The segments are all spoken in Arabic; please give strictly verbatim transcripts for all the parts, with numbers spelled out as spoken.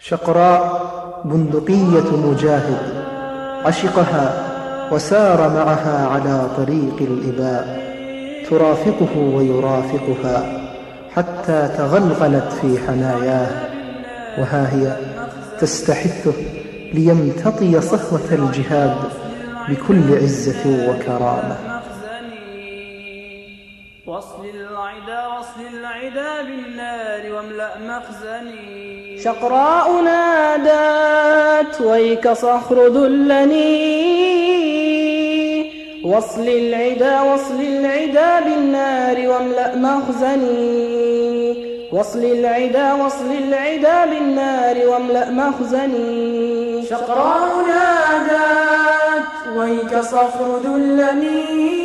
شقراء بندقية مجاهد عشقها وسار معها على طريق الإباء، ترافقه ويرافقها حتى تغلغلت في حناياه، وها هي تستحثه ليمتطي صهوة الجهاد بكل عزة وكرامة. واصل العدا واصل العدا بالنار واملأ مخزني. شقراء نادت ويك صخر دلني، واصل العدا واصل العدا بالنار واملأ مخزني. واصل العدا واصل العدا بالنار واملأ مخزني. شقراء نادت ويك صخر دلني،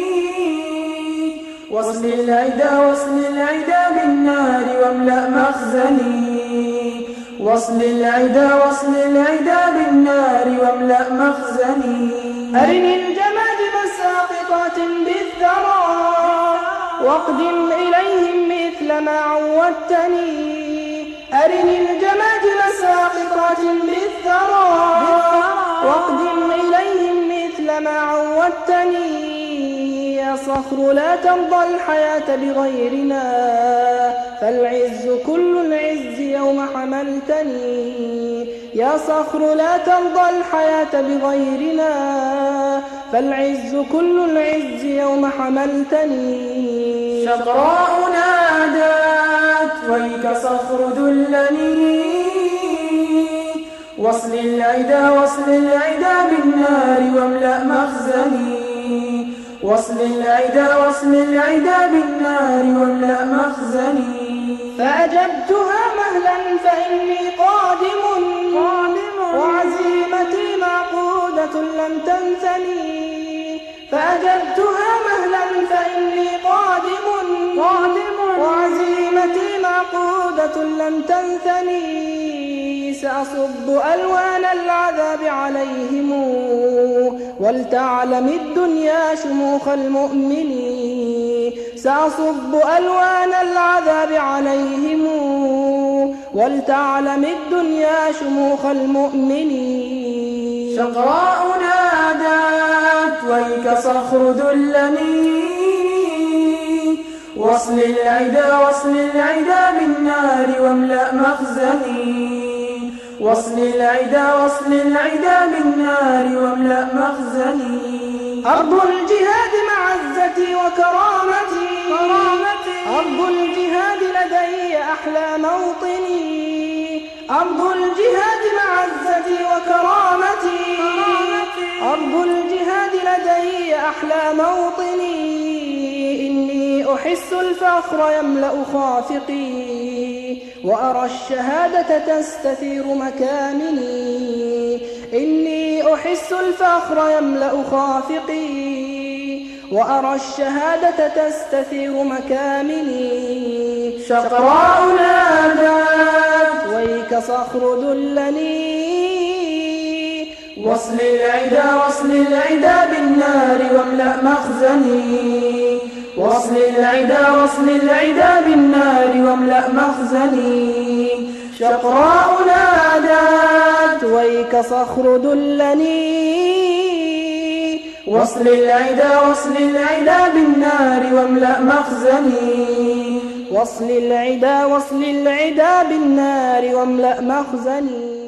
واصل العدا واصل العدا بالنار واملأ مخزني. واصل العدا واصل العدا بالنار واملأ مخزني. أرني الجماجم ساقطات بالثرى، واقدم إليهم مثل ما عودتني. أرني الجماجم ساقطات بالثرى، واقدم إليهم مثل ما عودتني. يا صخر لا ترضى الحياة بغيرنا، فالعز كل العز يوم حملتني. يا صخر لا ترضى الحياة بغيرنا، فالعز كل العز يوم حملتني. شقراء نادت ويك صخر دلني، واصل العدا واصل العدا بالنار واملأ مخزني. واصل العدا واصل العدا بالنار واملأ مخزني. فأجبتها مهلا فإني قادم، وعزيمتي معقودة لم تنثني. فأجبتها مهلا فإني قادم، وعزيمتي معقودة لم تنثني. سأصب ألوان العذاب عليهم، ولتعلم الدنيا شموخ المؤمنين. سأصب ألوان العذاب عليهم، ولتعلم الدنيا شموخ المؤمنين. شقراء نادت ويك صخر دلني، واصل العدا واصل العدا بالنار واملأ مخزني. واصل العدا واصل العدا بالنار واملأ مخزني. أرض الجهاد معزتي وكرامتي، أرض الجهاد لدي أحلى موطني. أرض الجهاد معزتي وكرامتي، أرض الجهاد لدي أحلى موطني. إني أحس الفخر يملأ خافقي، وأرى الشهادة تستثير مكامني. إني أحس الفخر يملأ خافقي، وأرى الشهادة تستثير مكامني. شقراء نادت ويك صخر دلني، واصل العدا واصل العدا بالنار واملأ مخزني. واصل العدا واصل العدا بالنار واملأ مخزني. شقراء نادت ويك صخر دلني، واصل العدا واصل العدا بالنار واملأ مخزني. واصل العدا واصل العدا بالنار واملأ مخزني.